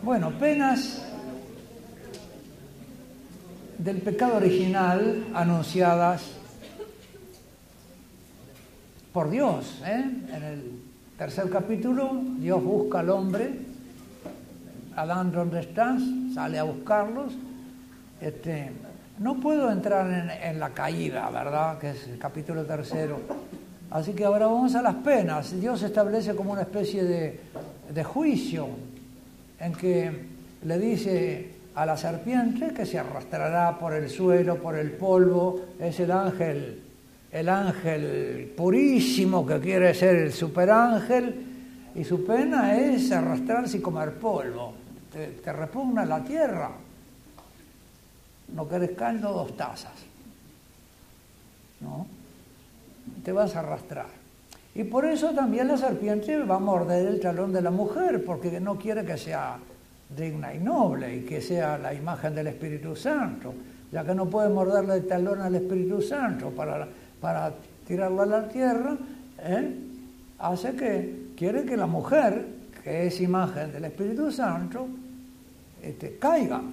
Bueno, penas del pecado original anunciadas por Dios. En el tercer capítulo, Dios busca al hombre. Adán, ¿dónde estás? Sale a buscarlos. No puedo entrar en la caída, ¿verdad? Que es el capítulo tercero. Así que ahora vamos a las penas. Dios establece como una especie de juicio en que le dice a la serpiente que se arrastrará por el suelo, por el polvo. Es el ángel purísimo que quiere ser el superángel, y su pena es arrastrarse y comer polvo. Te repugna la tierra. No querés caldo, 2 tazas. ¿No? Te vas a arrastrar. Y por eso también la serpiente va a morder el talón de la mujer, porque no quiere que sea digna y noble y que sea la imagen del Espíritu Santo, ya que no puede morderle el talón al Espíritu Santo para tirarlo a la tierra, hace que quiere que la mujer, que es imagen del Espíritu Santo, caiga.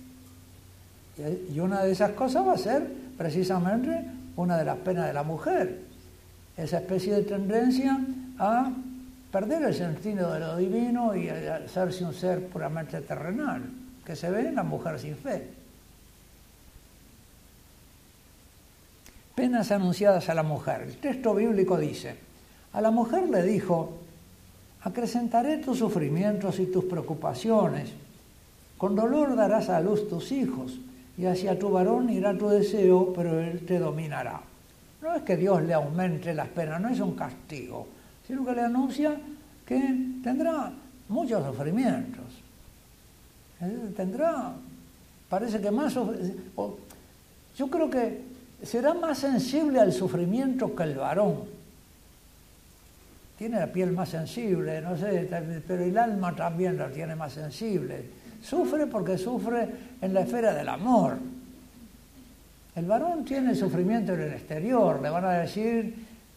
Y una de esas cosas va a ser precisamente una de las penas de la mujer, esa especie de tendencia a perder el sentido de lo divino y a hacerse un ser puramente terrenal, que se ve en la mujer sin fe. Penas anunciadas a la mujer. El texto bíblico dice: a la mujer le dijo, acrecentaré tus sufrimientos y tus preocupaciones, con dolor darás a luz tus hijos, y hacia tu varón irá tu deseo, pero él te dominará. No es que Dios le aumente las penas, no es un castigo, sino que le anuncia que tendrá muchos sufrimientos. Parece que más... Yo creo que será más sensible al sufrimiento que el varón. Tiene la piel más sensible, no sé, pero el alma también la tiene más sensible. Sufre porque sufre en la esfera del amor. El varón tiene sufrimiento en el exterior. Le van a decir,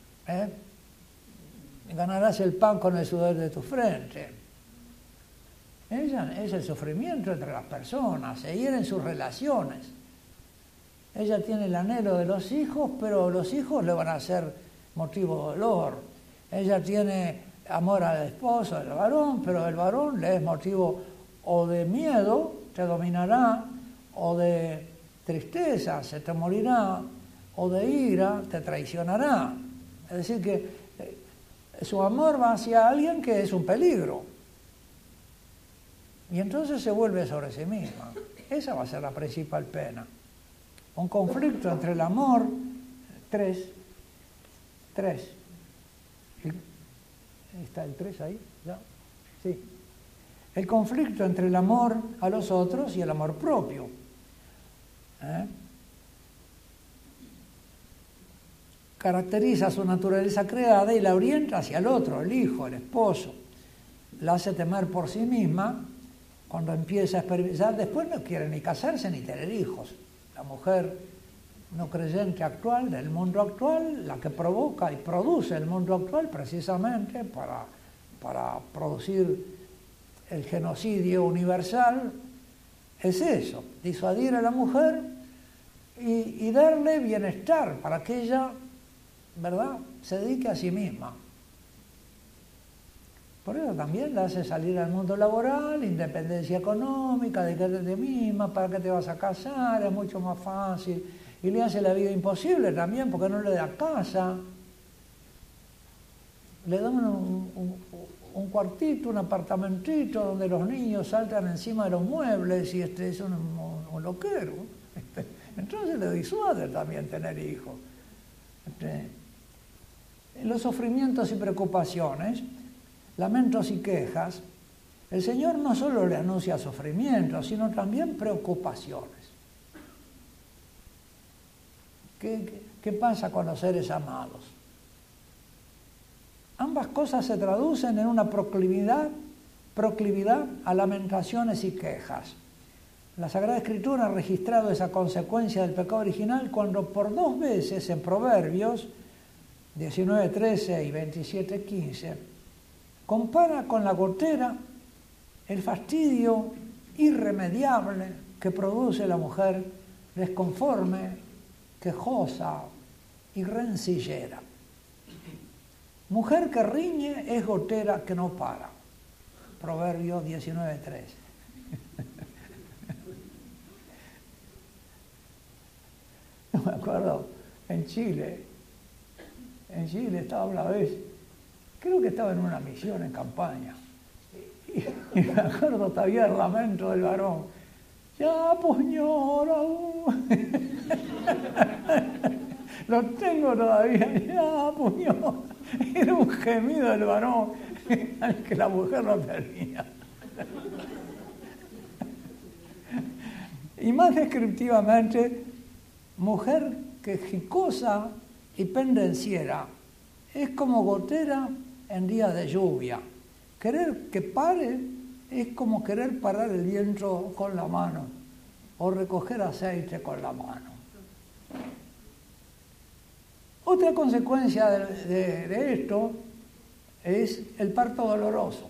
ganarás el pan con el sudor de tu frente. Ella es el sufrimiento entre las personas, se hieren sus relaciones. Ella tiene el anhelo de los hijos, pero los hijos le van a ser motivo de dolor. Ella tiene amor al esposo, al varón, pero el varón le es motivo o de miedo, te dominará, o de tristeza, se te morirá, o de ira, te traicionará. Es decir, que su amor va hacia alguien que es un peligro. Y entonces se vuelve sobre sí misma. Esa va a ser la principal pena. Un conflicto entre el amor, 3. ¿Está el 3 ahí? ¿Ya? Sí. El conflicto entre el amor a los otros y el amor propio. Caracteriza su naturaleza creada y la orienta hacia el otro, el hijo, el esposo. La hace temer por sí misma cuando empieza a experimentar. Después no quiere ni casarse ni tener hijos. La mujer no creyente actual, del mundo actual, la que provoca y produce el mundo actual precisamente para producir el genocidio universal, es eso, disuadir a la mujer y darle bienestar para que ella, ¿verdad?, se dedique a sí misma. Por eso también la hace salir al mundo laboral, independencia económica, dedicarte a ti misma, para qué te vas a casar, es mucho más fácil. Y le hace la vida imposible también, porque no le da casa. Le dan un cuartito, un apartamentito donde los niños saltan encima de los muebles y es un loquero. Entonces le disuade también tener hijos. Los sufrimientos y preocupaciones, lamentos y quejas, el Señor no solo le anuncia sufrimientos, sino también preocupaciones. ¿Qué pasa con los seres amados? Ambas cosas se traducen en una proclividad a lamentaciones y quejas. La Sagrada Escritura ha registrado esa consecuencia del pecado original cuando por 2 veces en Proverbios 19:13 y 27:15 compara con la gotera el fastidio irremediable que produce la mujer desconforme, quejosa y rencillera. Mujer que riñe es gotera que no para. Proverbios 19:3. No me acuerdo, en Chile estaba una vez, creo que estaba en una misión en campaña, y me acuerdo todavía el lamento del varón. Ya, puñora, lo tengo todavía, ya, puñora. Era un gemido del varón al que la mujer no tenía. Y más descriptivamente, mujer quejicosa y pendenciera es como gotera en días de lluvia. Querer que pare es como querer parar el viento con la mano o recoger aceite con la mano. Otra consecuencia de esto es el parto doloroso.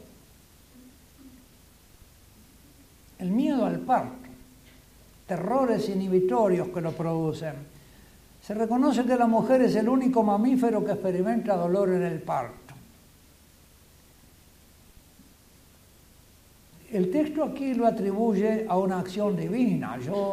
El miedo al parto, terrores inhibitorios que lo producen. Se reconoce que la mujer es el único mamífero que experimenta dolor en el parto. El texto aquí lo atribuye a una acción divina.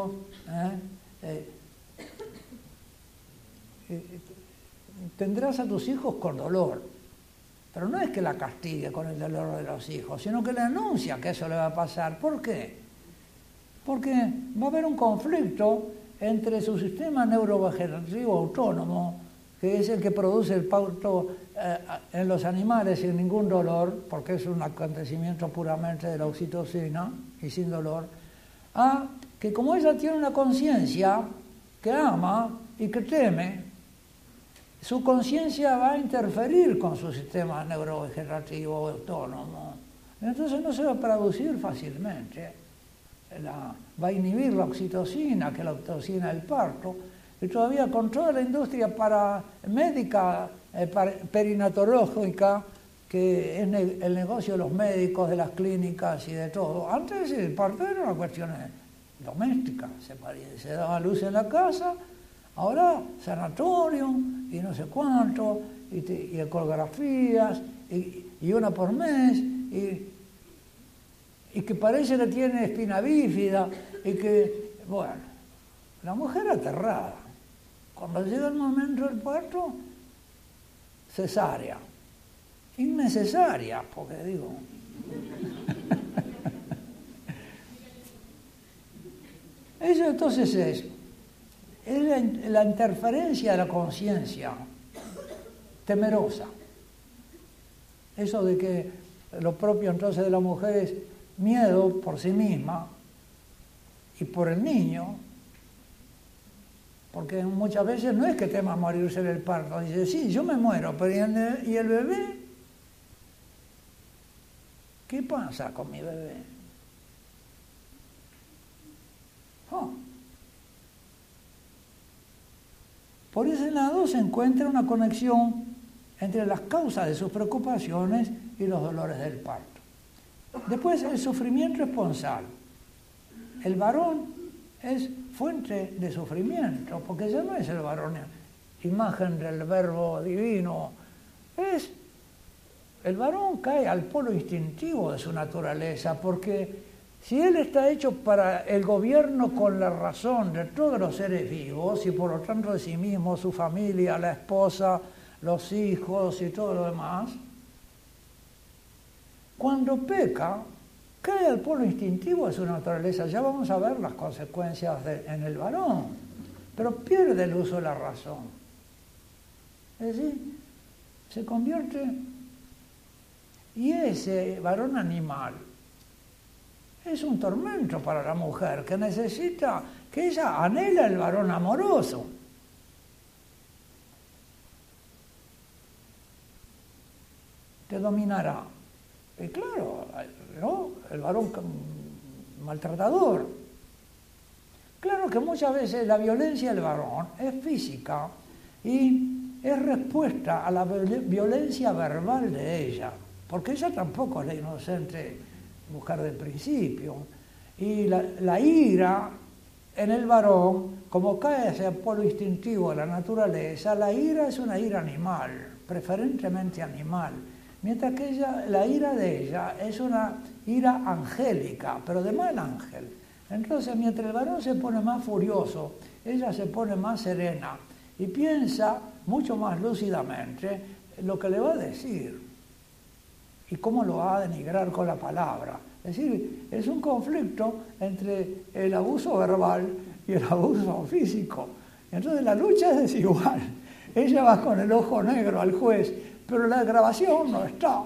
Tendrás a tus hijos con dolor, pero no es que la castigue con el dolor de los hijos, sino que le anuncia que eso le va a pasar. ¿Por qué? Porque va a haber un conflicto entre su sistema neurovegetativo autónomo, que es el que produce el parto en los animales sin ningún dolor, porque es un acontecimiento puramente de la oxitocina y sin dolor, a que como ella tiene una conciencia que ama y que teme, su conciencia va a interferir con su sistema neurovegetativo autónomo. Entonces no se va a producir fácilmente. Va a inhibir la oxitocina, que es la oxitocina del parto, y todavía con toda la industria médica, perinatológica, que es el negocio de los médicos, de las clínicas y de todo. Antes el parto era una cuestión doméstica, se daba luz en la casa, ahora sanatorio y no sé cuánto, y ecografías, y una por mes, y que parece que tiene espina bífida, y que, bueno, la mujer aterrada. Cuando llega el momento del parto, cesárea. Innecesaria, porque digo. Eso entonces es la interferencia de la conciencia temerosa. Eso de que lo propio entonces de la mujer es miedo por sí misma y por el niño, porque muchas veces no es que tema morirse en el parto, dice, sí, yo me muero, pero ¿y el bebé? ¿Qué pasa con mi bebé? Por ese lado se encuentra una conexión entre las causas de sus preocupaciones y los dolores del parto. Después, el sufrimiento esponsal. El varón es fuente de sufrimiento, porque ya no es el varón imagen del verbo divino, el varón cae al polo instintivo de su naturaleza, porque si él está hecho para el gobierno con la razón de todos los seres vivos y por lo tanto de sí mismo, su familia, la esposa, los hijos y todo lo demás, cuando peca, cae al polo instintivo de su naturaleza. Ya vamos a ver las consecuencias en el varón, pero pierde el uso de la razón. Es decir, se convierte, y ese varón animal es un tormento para la mujer que necesita, que ella anhela el varón amoroso. Te dominará. Y claro, ¿no? El varón maltratador. Claro que muchas veces la violencia del varón es física y es respuesta a la violencia verbal de ella, porque ella tampoco es la inocente mujer del principio. Y la ira en el varón, como cae hacia el polo instintivo de la naturaleza, la ira es una ira animal, preferentemente animal, mientras que la ira de ella es una ira angélica, pero de mal ángel. Entonces, mientras el varón se pone más furioso, ella se pone más serena y piensa mucho más lúcidamente lo que le va a decir y cómo lo va a denigrar con la palabra. Es decir, es un conflicto entre el abuso verbal y el abuso físico. Entonces la lucha es desigual. Ella va con el ojo negro al juez, pero la grabación no está.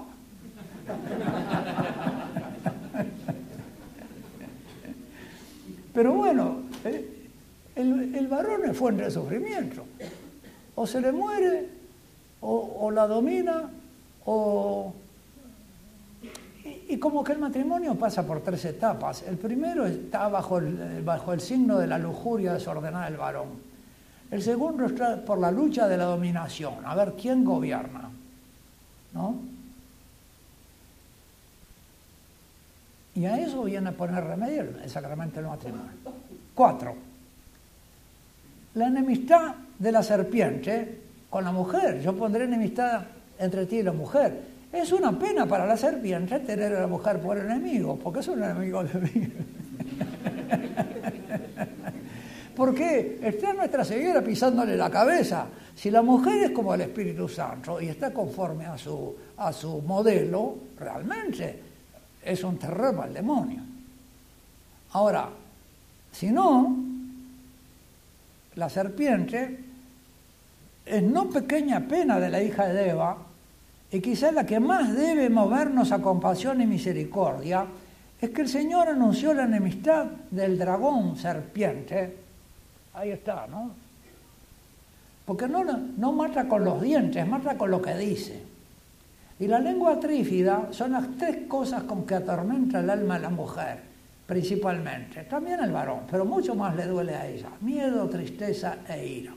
Pero bueno, el varón es fuente de sufrimiento. O se le muere, o la domina, y como que el matrimonio pasa por 3 etapas. El primero está bajo el signo de la lujuria desordenada del varón. El segundo está por la lucha de la dominación, a ver quién gobierna, ¿no? Y a eso viene a poner remedio el sacramento del matrimonio. 4. La enemistad de la serpiente con la mujer. Yo pondré enemistad entre ti y la mujer. Es una pena para la serpiente tener a la mujer por enemigo, porque es un enemigo de mí. Porque está nuestra Señora pisándole la cabeza. Si la mujer es como el Espíritu Santo y está conforme a su modelo, realmente es un terror para el demonio. Ahora, si no, la serpiente es no pequeña pena de la hija de Eva, y quizás la que más debe movernos a compasión y misericordia, es que el Señor anunció la enemistad del dragón serpiente. Ahí está, ¿no? Porque no mata con los dientes, mata con lo que dice. Y la lengua trífida son las 3 cosas con que atormenta el alma de la mujer, principalmente. También al varón, pero mucho más le duele a ella. Miedo, tristeza e ira.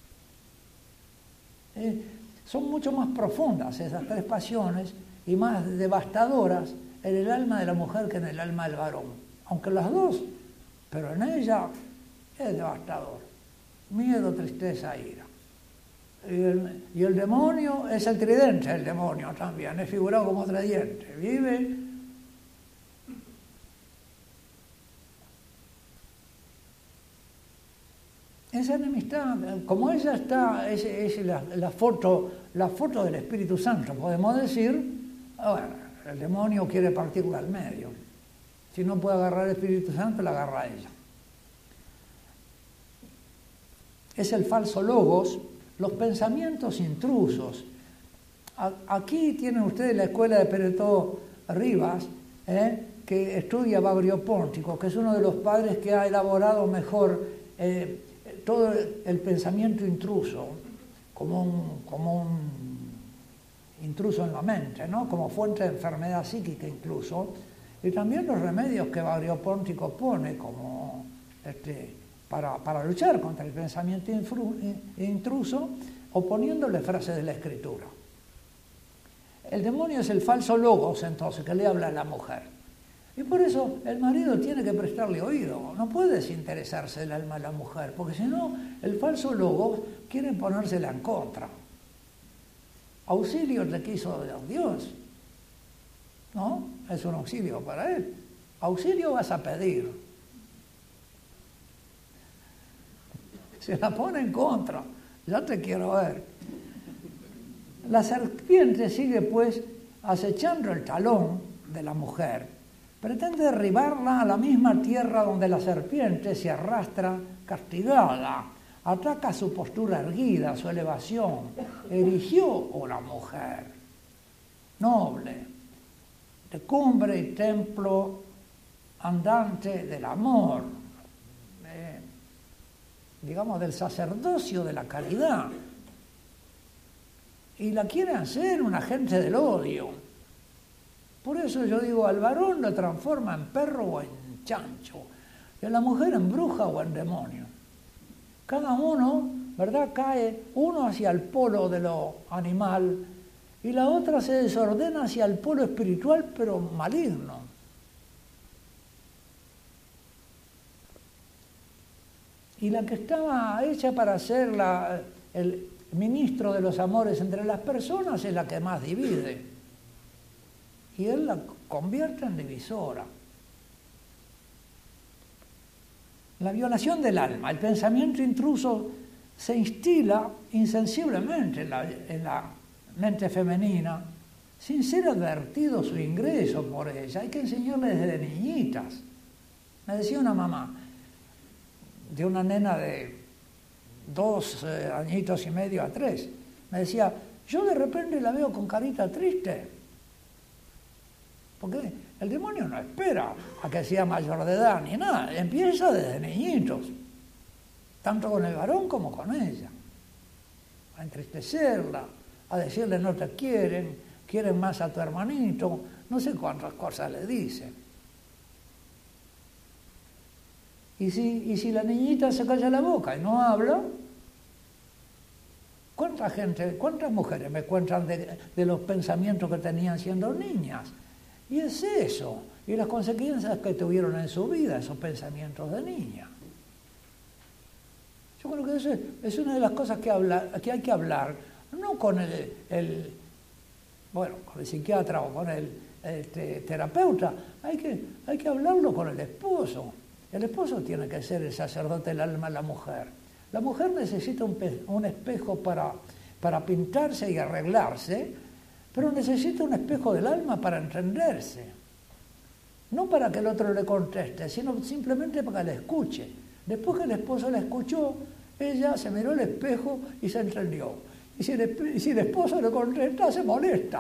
Son mucho más profundas esas 3 pasiones y más devastadoras en el alma de la mujer que en el alma del varón. Aunque las 2, pero en ella es devastador. Miedo, tristeza e ira. Y el demonio es el tridente, el demonio también, es figurado como tridente. Vive esa enemistad, como ella está, es la foto del Espíritu Santo, podemos decir, bueno, el demonio quiere partirla al medio. Si no puede agarrar el Espíritu Santo, la agarra a ella. Es el falso logos, los pensamientos intrusos. Aquí tienen ustedes la escuela de Peretó Rivas, que estudia Bagrio Póntico, que es uno de los padres que ha elaborado mejor todo el pensamiento intruso, como un intruso en la mente, ¿no? Como fuente de enfermedad psíquica incluso, y también los remedios que Bagrio Póntico pone como para luchar contra el pensamiento intruso, oponiéndole frases de la Escritura. El demonio es el falso logos, entonces, que le habla a la mujer. Y por eso el marido tiene que prestarle oído. No puede desinteresarse del alma de la mujer, porque si no, el falso logos quiere ponérsela en contra. Auxilio te quiso Dios, ¿no? Es un auxilio para él. Auxilio vas a pedir. Se la pone en contra. Ya te quiero ver. La serpiente sigue, pues, acechando el talón de la mujer. Pretende derribarla a la misma tierra donde la serpiente se arrastra castigada. Ataca su postura erguida, su elevación. Erigió la mujer noble, de cumbre y templo andante del amor, digamos, del sacerdocio de la caridad. Y la quiere hacer un agente del odio. Por eso yo digo, al varón lo transforma en perro o en chancho, y a la mujer en bruja o en demonio. Cada uno, ¿verdad?, cae uno hacia el polo de lo animal y la otra se desordena hacia el polo espiritual, pero maligno. y la que estaba hecha para ser el ministro de los amores entre las personas es la que más divide. Y él la convierte en divisora. La violación del alma, el pensamiento intruso se instila insensiblemente en la mente femenina, sin ser advertido su ingreso por ella. Hay que enseñarle desde niñitas. Me decía una mamá de una nena de 2 añitos y medio a 3, me decía, yo de repente la veo con carita triste, porque el demonio no espera a que sea mayor de edad ni nada, empieza desde niñitos, tanto con el varón como con ella, a entristecerla, a decirle no te quieren más a tu hermanito, no sé cuántas cosas le dicen. Y si la niñita se calla la boca y no habla, cuántas mujeres me cuentan de los pensamientos que tenían siendo niñas? Y es eso, y las consecuencias que tuvieron en su vida, esos pensamientos de niña. Yo creo que eso es una de las cosas que hay que hablar, no con el psiquiatra o con el terapeuta, hay que hablarlo con el esposo. El esposo tiene que ser el sacerdote del alma de la mujer. La mujer necesita un espejo para pintarse y arreglarse, pero necesita un espejo del alma para entenderse. No para que el otro le conteste, sino simplemente para que le escuche. Después que el esposo la escuchó, ella se miró al espejo y se entendió. Y si el esposo le contesta, se molesta.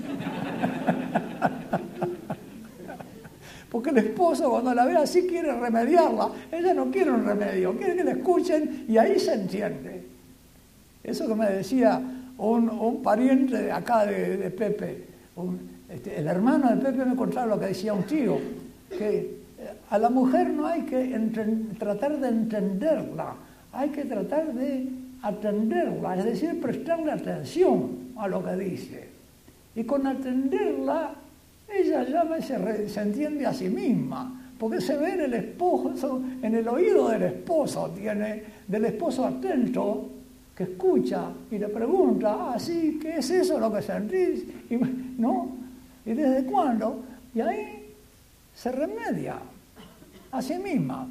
Porque el esposo cuando la ve así quiere remediarla. Ella no quiere un remedio, quiere que la escuchen y ahí se entiende. Eso que me decía un pariente de acá de Pepe, el hermano de Pepe me contaba lo que decía un tío, que a la mujer no hay que tratar de entenderla, hay que tratar de atenderla, es decir, prestarle atención a lo que dice. Y con atenderla, ella ya se entiende a sí misma, porque se ve en el esposo, en el oído del esposo atento, que escucha y le pregunta, sí, ¿qué es eso lo que sentís? ¿No? ¿Y desde cuándo? Y ahí se remedia a sí misma.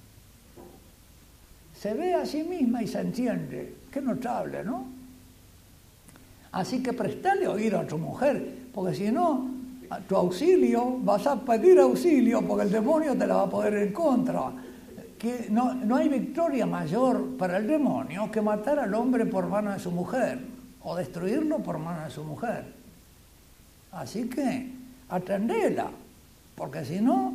Se ve a sí misma y se entiende. Qué notable, ¿no? Así que prestale oído a tu mujer, porque si no, a tu auxilio, vas a pedir auxilio porque el demonio te la va a poner en contra. Que no hay victoria mayor para el demonio que matar al hombre por mano de su mujer o destruirlo por mano de su mujer. Así que atendela, porque si no,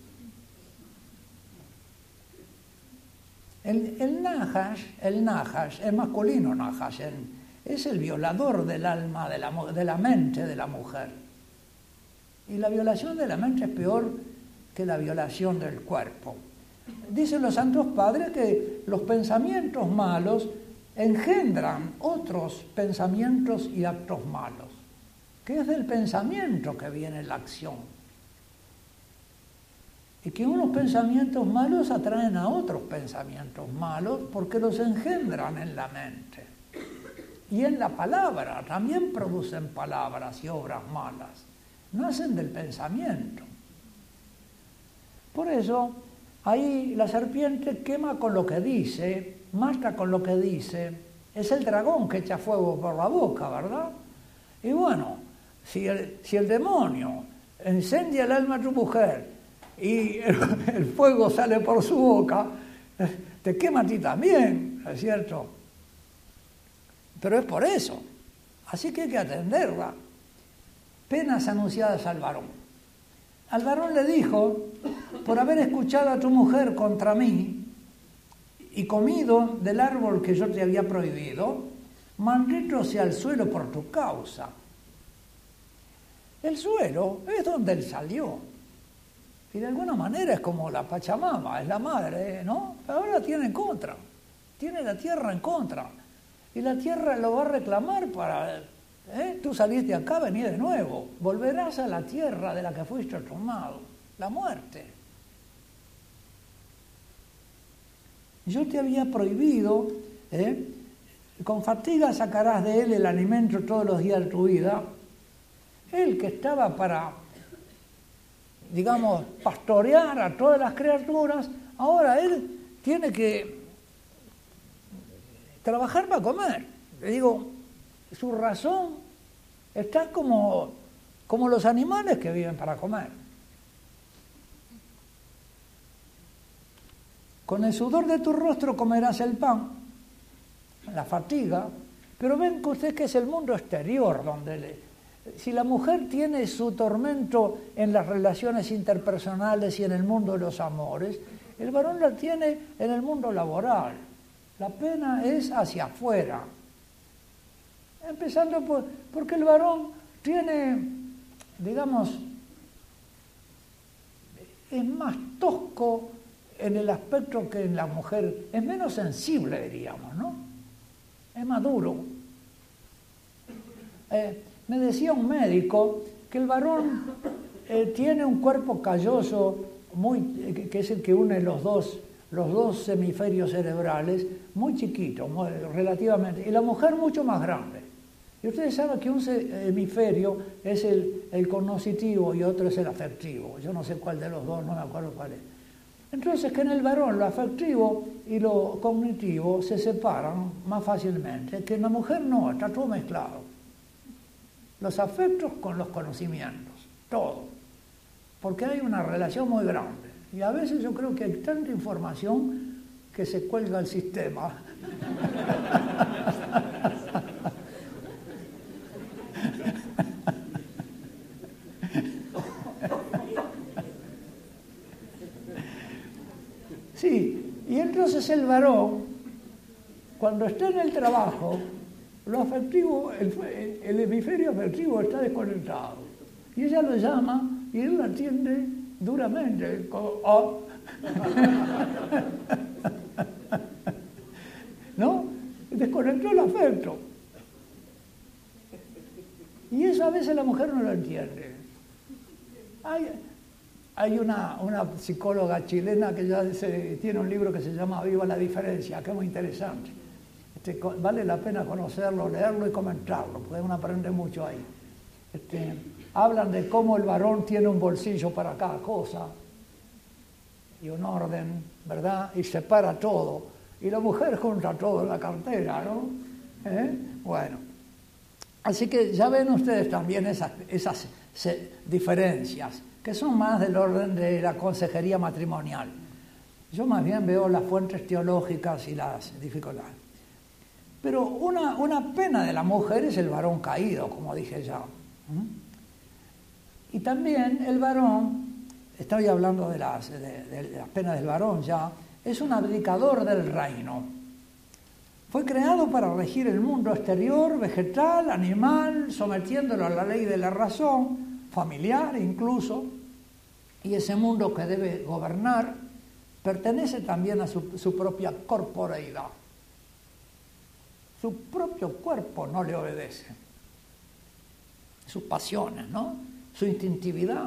el Nahash, el masculino Nahash, es el violador del alma, de la mente de la mujer. Y la violación de la mente es peor que la violación del cuerpo. Dicen los santos padres que los pensamientos malos engendran otros pensamientos y actos malos, que es del pensamiento que viene la acción. Y que unos pensamientos malos atraen a otros pensamientos malos porque los engendran en la mente. Y en la palabra, también producen palabras y obras malas. Nacen del pensamiento. Por eso, ahí la serpiente quema con lo que dice, mata con lo que dice. Es el dragón que echa fuego por la boca, ¿verdad? Y bueno, si el demonio incendia el alma de tu mujer y el fuego sale por su boca, te quema a ti también, ¿es cierto? Pero es por eso. Así que hay que atenderla. Penas anunciadas al varón. Al varón le dijo, por haber escuchado a tu mujer contra mí y comido del árbol que yo te había prohibido, maldito sea el suelo por tu causa. El suelo es donde él salió. Y de alguna manera es como la Pachamama, es la madre, ¿no? Ahora tiene en contra, tiene la tierra en contra. Y la tierra lo va a reclamar para... Tú saliste acá, vení de nuevo. Volverás a la tierra de la que fuiste tomado, la muerte. Yo te había prohibido, con fatiga sacarás de él el alimento todos los días de tu vida. Él que estaba para, digamos, pastorear a todas las criaturas, ahora él tiene que trabajar para comer. Le digo, su razón está como los animales que viven para comer. Con el sudor de tu rostro comerás el pan, la fatiga, pero ven que usted que es el mundo exterior, si la mujer tiene su tormento en las relaciones interpersonales y en el mundo de los amores, el varón la tiene en el mundo laboral. La pena es hacia afuera. Empezando porque el varón tiene, digamos, es más tosco en el aspecto que en la mujer, es menos sensible, diríamos, ¿no? Es más duro. Me decía un médico que el varón tiene un cuerpo calloso, que es el que une los dos hemisferios cerebrales, muy chiquito, relativamente, y la mujer mucho más grande. Y ustedes saben que un hemisferio es el cognoscitivo y otro es el afectivo. Yo no sé cuál de los dos, no me acuerdo cuál es. Entonces que en el varón lo afectivo y lo cognitivo se separan más fácilmente, que en la mujer no, está todo mezclado. Los afectos con los conocimientos, todo. Porque hay una relación muy grande. Y a veces yo creo que hay tanta información que se cuelga el sistema. Sí, y entonces el varón, cuando está en el trabajo, lo afectivo, el hemisferio afectivo está desconectado. Y ella lo llama y él lo atiende duramente. ¿No? Desconectó el afecto. Y eso a veces la mujer no lo entiende. Hay una psicóloga chilena que ya tiene un libro que se llama Viva la Diferencia, que es muy interesante. Vale la pena conocerlo, leerlo y comentarlo, porque uno aprende mucho ahí. Hablan de cómo el varón tiene un bolsillo para cada cosa y un orden, ¿verdad? Y separa todo. Y la mujer junta todo en la cartera, ¿no? Bueno, así que ya ven ustedes también esas diferencias, que son más del orden de la consejería matrimonial. Yo más bien veo las fuentes teológicas y las dificultades. Pero una pena de la mujer es el varón caído, como dije ya. Y también el varón, estoy hablando de las penas del varón ya, es un abdicador del reino. Fue creado para regir el mundo exterior, vegetal, animal, sometiéndolo a la ley de la razón, familiar incluso, y ese mundo que debe gobernar pertenece también a su propia corporeidad. Su propio cuerpo no le obedece. Sus pasiones, ¿no? Su instintividad,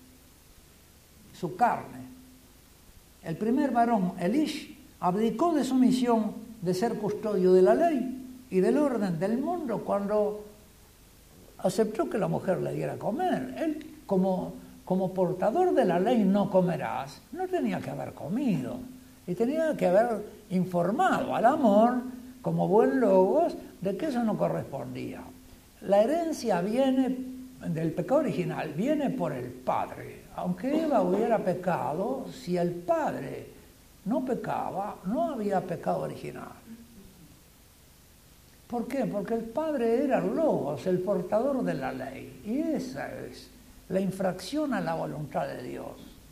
su carne. El primer varón, Elish, abdicó de su misión de ser custodio de la ley y del orden del mundo cuando aceptó que la mujer le diera a comer. Él, como portador de la ley no comerás, no tenía que haber comido y tenía que haber informado al amor, como buen logos, de que eso no correspondía. La herencia viene del pecado original, viene por el padre. Aunque Eva hubiera pecado, si el padre no pecaba, no había pecado original. ¿Por qué? Porque el padre era el logos, el portador de la ley. Y esa es la infracción a la voluntad de Dios.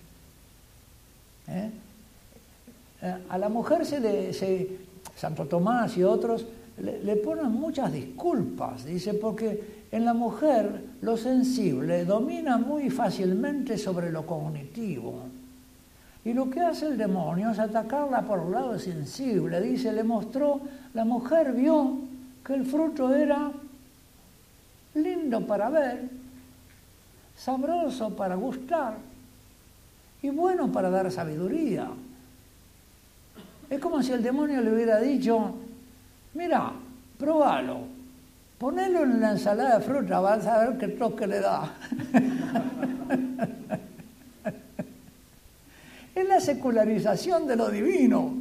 A la mujer Santo Tomás y otros le ponen muchas disculpas, dice, porque en la mujer lo sensible domina muy fácilmente sobre lo cognitivo. Y lo que hace el demonio es atacarla por el lado sensible. Dice, la mujer vio que el fruto era lindo para ver, sabroso para gustar y bueno para dar sabiduría. Es como si el demonio le hubiera dicho, mira, probalo, ponelo en la ensalada de fruta, vas a ver qué toque le da. Es la secularización de lo divino.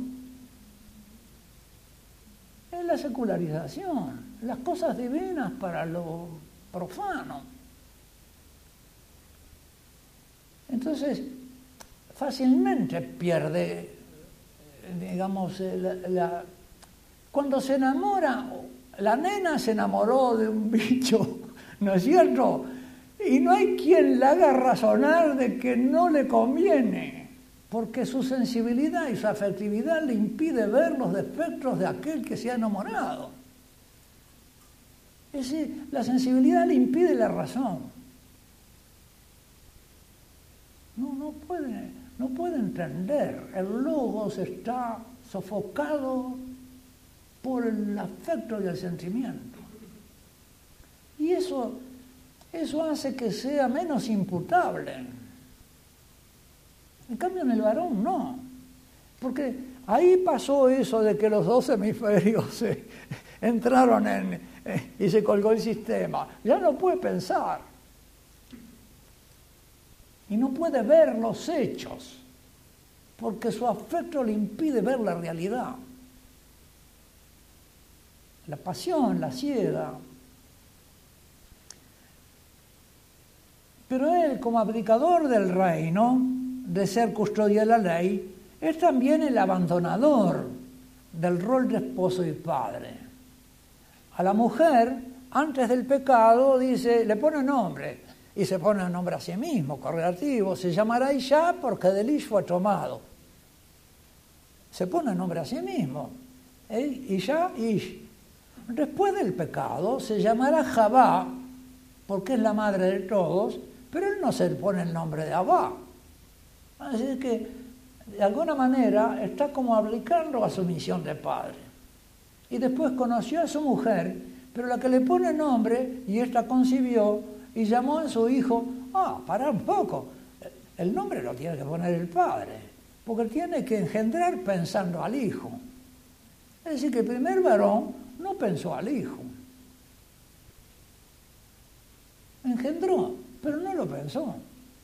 Es la secularización, las cosas divinas para lo profano. Entonces, fácilmente pierde, digamos, cuando se enamora, la nena se enamoró de un bicho, ¿no es cierto? Y no hay quien la haga razonar de que no le conviene, porque su sensibilidad y su afectividad le impide ver los defectos de aquel que se ha enamorado. Es decir, la sensibilidad le impide la razón. No puede entender. El logos está sofocado por el afecto y el sentimiento. Y eso hace que sea menos imputable. En cambio, en el varón no. Porque ahí pasó eso de que los dos hemisferios entraron y se colgó el sistema. Ya no puede pensar. Y no puede ver los hechos, porque su afecto le impide ver la realidad. La pasión la ciega. Pero él, como abdicador del reino, de ser custodia de la ley, es también el abandonador del rol de esposo y padre. A la mujer, antes del pecado, dice, le pone nombre, y se pone el nombre a sí mismo, correlativo, se llamará Isha porque del Ish fue tomado. Se pone el nombre a sí mismo, Isha, Ish. Después del pecado se llamará Javá, porque es la madre de todos, pero él no se pone el nombre de Abba. Así que, de alguna manera, está como abdicando a su misión de padre. Y después conoció a su mujer, pero la que le pone nombre, y ésta concibió, y llamó a su hijo, pará un poco, el nombre lo tiene que poner el padre, porque tiene que engendrar pensando al hijo. Es decir, que el primer varón no pensó al hijo. Engendró, pero no lo pensó.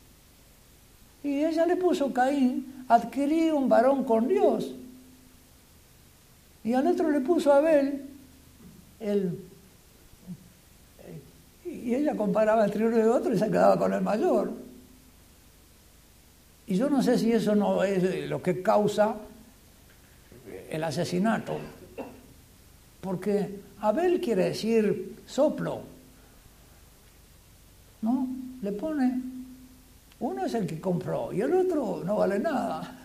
Y ella le puso Caín, adquirí un varón con Dios. Y al otro le puso Abel, y ella comparaba entre uno y otro y se quedaba con el mayor. Y yo no sé si eso no es lo que causa el asesinato. Porque Abel quiere decir soplo, ¿no? Le pone, uno es el que compró y el otro no vale nada.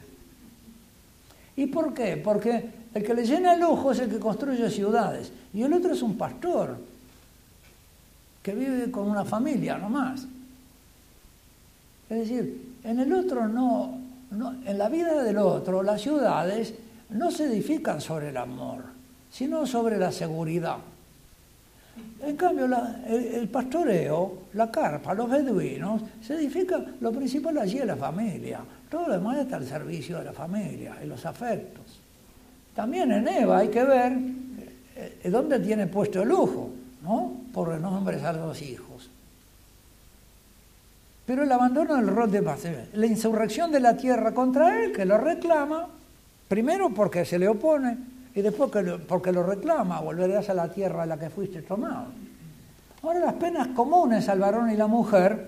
¿Y por qué? Porque el que le llena el ojo es el que construye ciudades y el otro es un pastor que vive con una familia nomás. Es decir, en el otro en la vida del otro, las ciudades no se edifican sobre el amor, sino sobre la seguridad. En cambio, el pastoreo, la carpa, los beduinos, se edifica, lo principal allí es la familia. Todo lo demás está al servicio de la familia y los afectos. También en Eva hay que ver dónde tiene puesto el ojo, ¿no? Por los nombres a los hijos. Pero el abandono del rol de padre, la insurrección de la tierra contra él, que lo reclama, primero porque se le opone, y después porque lo reclama, volverás a la tierra a la que fuiste tomado. Ahora las penas comunes al varón y la mujer,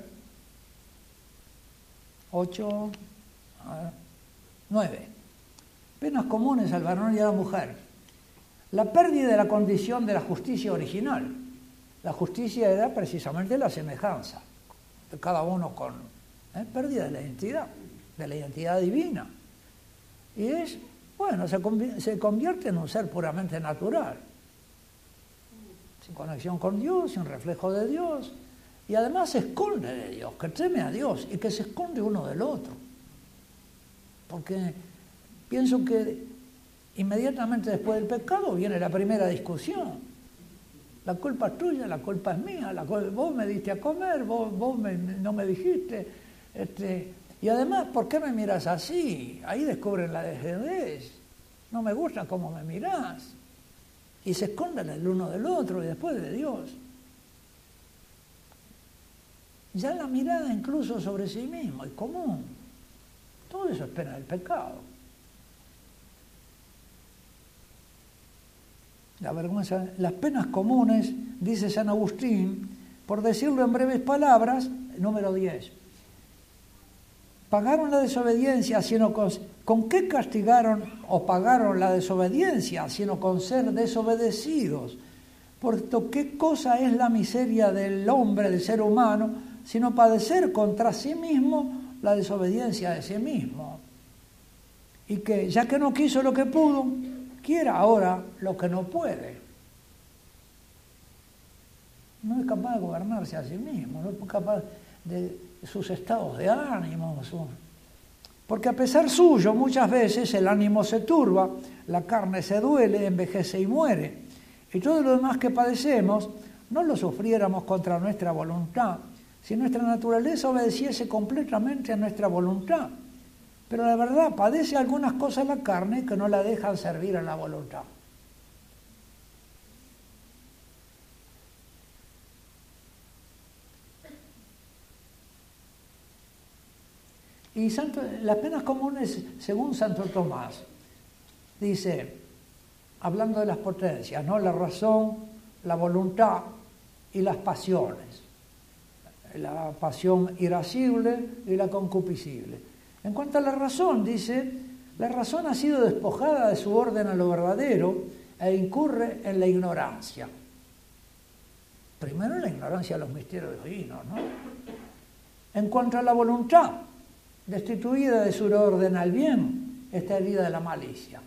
9. Penas comunes al varón y a la mujer. La pérdida de la condición de la justicia original. La justicia era precisamente la semejanza de cada uno con pérdida de la identidad divina. Y es, bueno, se convierte en un ser puramente natural, sin conexión con Dios, sin reflejo de Dios, y además se esconde de Dios, que teme a Dios y que se esconde uno del otro. Porque pienso que inmediatamente después del pecado viene la primera discusión. La culpa es tuya, la culpa es mía, vos me diste a comer, vos no me dijiste. Y además, ¿por qué me miras así? Ahí descubren la desnudez. no me gusta cómo me mirás. Y se esconden el uno del otro y después de Dios. Ya la mirada incluso sobre sí mismo es común. Todo eso es pena del pecado. La vergüenza, las penas comunes, dice San Agustín, por decirlo en breves palabras, número 10. Pagaron la desobediencia, sino ¿con qué castigaron o pagaron la desobediencia, sino con ser desobedecidos? Puesto qué cosa es la miseria del hombre, del ser humano, sino padecer contra sí mismo la desobediencia de sí mismo. Y que, ya que no quiso lo que pudo, quiera ahora lo que no puede. No es capaz de gobernarse a sí mismo, no es capaz de sus estados de ánimo. Porque a pesar suyo, muchas veces el ánimo se turba, la carne se duele, envejece y muere. Y todo lo demás que padecemos, no lo sufriéramos contra nuestra voluntad, si nuestra naturaleza obedeciese completamente a nuestra voluntad. Pero la verdad, padece algunas cosas la carne que no la dejan servir a la voluntad. Y las penas comunes, según Santo Tomás, dice, hablando de las potencias, ¿no? La razón, la voluntad y las pasiones. La pasión irascible y la concupiscible. En cuanto a la razón, dice, la razón ha sido despojada de su orden a lo verdadero e incurre en la ignorancia. Primero en la ignorancia de los misterios divinos, ¿no? En cuanto a la voluntad, destituida de su orden al bien, está herida de la malicia.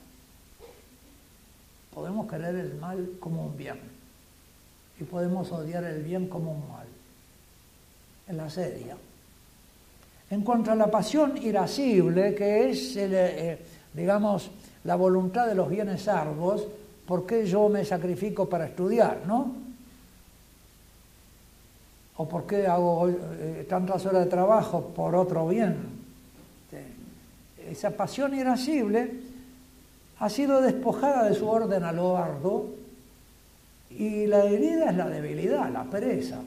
Podemos querer el mal como un bien y podemos odiar el bien como un mal. En la asedia. En cuanto a la pasión irascible, que es, digamos, la voluntad de los bienes arduos, ¿por qué yo me sacrifico para estudiar, no? ¿O por qué hago tantas horas de trabajo por otro bien? Esa pasión irascible ha sido despojada de su orden a lo arduo y la herida es la debilidad, la pereza.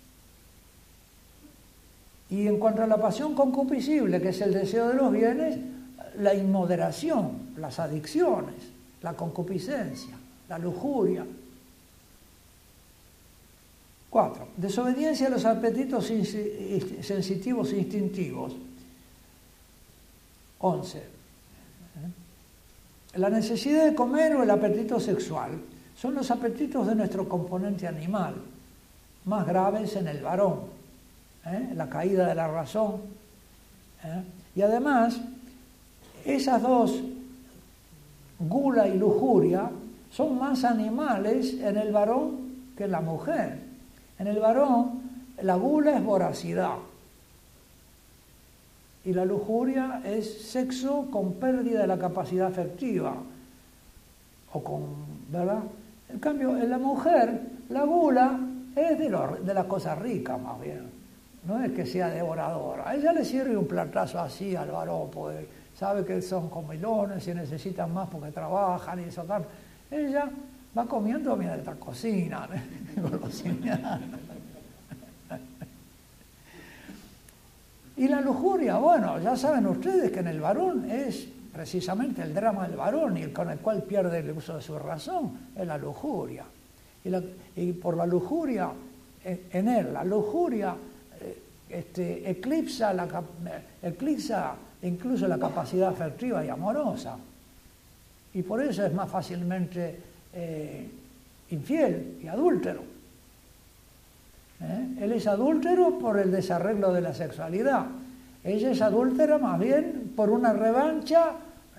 Y en cuanto a la pasión concupiscible, que es el deseo de los bienes, la inmoderación, las adicciones, la concupiscencia, la lujuria. 4. Desobediencia a los apetitos sensitivos e instintivos. 11. La necesidad de comer o el apetito sexual son los apetitos de nuestro componente animal, más graves en el varón. La caída de la razón. Y además, esas dos, gula y lujuria, son más animales en el varón que en la mujer. En el varón, la gula es voracidad y la lujuria es sexo con pérdida de la capacidad afectiva, ¿verdad? En cambio, en la mujer, la gula es de la cosa rica, más bien. No es que sea devoradora. A ella le sirve un platazo así al varón, porque sabe que son comilones y necesitan más porque trabajan y eso. Ella va comiendo mientras cocina, Y la lujuria, bueno, ya saben ustedes que en el varón es precisamente el drama del varón y con el cual pierde el uso de su razón, es la lujuria. Y por la lujuria, en él, la lujuria eclipsa incluso la capacidad afectiva y amorosa. Y por eso es más fácilmente infiel y adúltero. Él es adúltero por el desarreglo de la sexualidad. Ella es adúltera más bien por una revancha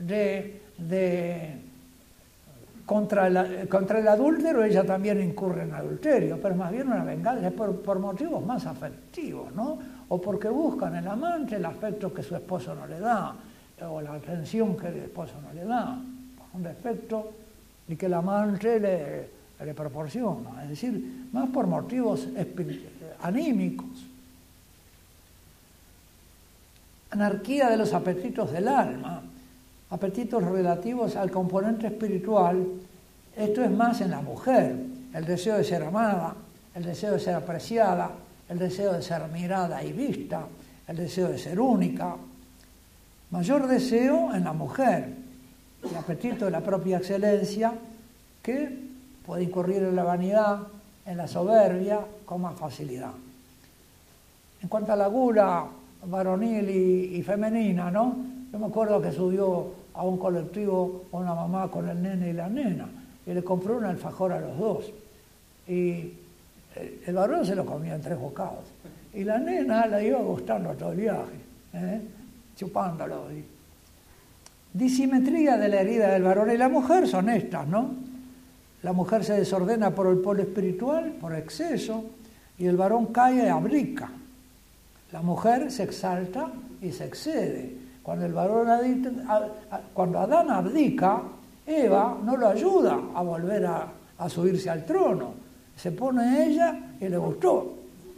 contra el adúltero. Ella también incurre en adulterio, pero más bien una venganza por motivos más afectivos, ¿no? O porque buscan en el amante el afecto que su esposo no le da, o la atención que el esposo no le da, un defecto y que el amante le proporciona, es decir, más por motivos anímicos. Anarquía de los apetitos del alma. apetitos relativos al componente espiritual. Esto es más en la mujer, el deseo de ser amada, el deseo de ser apreciada, el deseo de ser mirada y vista, el deseo de ser única. Mayor deseo en la mujer, el apetito de la propia excelencia, que puede incurrir en la vanidad, en la soberbia, con más facilidad. En cuanto a la gula varonil y femenina, ¿no? Yo me acuerdo que subió a un colectivo una mamá con el nene y la nena, y le compró un alfajor a los dos. Y el varón se lo comía en 3 bocados. Y la nena la iba gustando todo el viaje, chupándolo. Disimetría de la herida del varón y la mujer son estas, ¿no? La mujer se desordena por el polo espiritual, por exceso, y el varón cae y abdica. La mujer se exalta y se excede. Cuando Adán abdica, Eva no lo ayuda a volver a subirse al trono. Se pone ella y le gustó.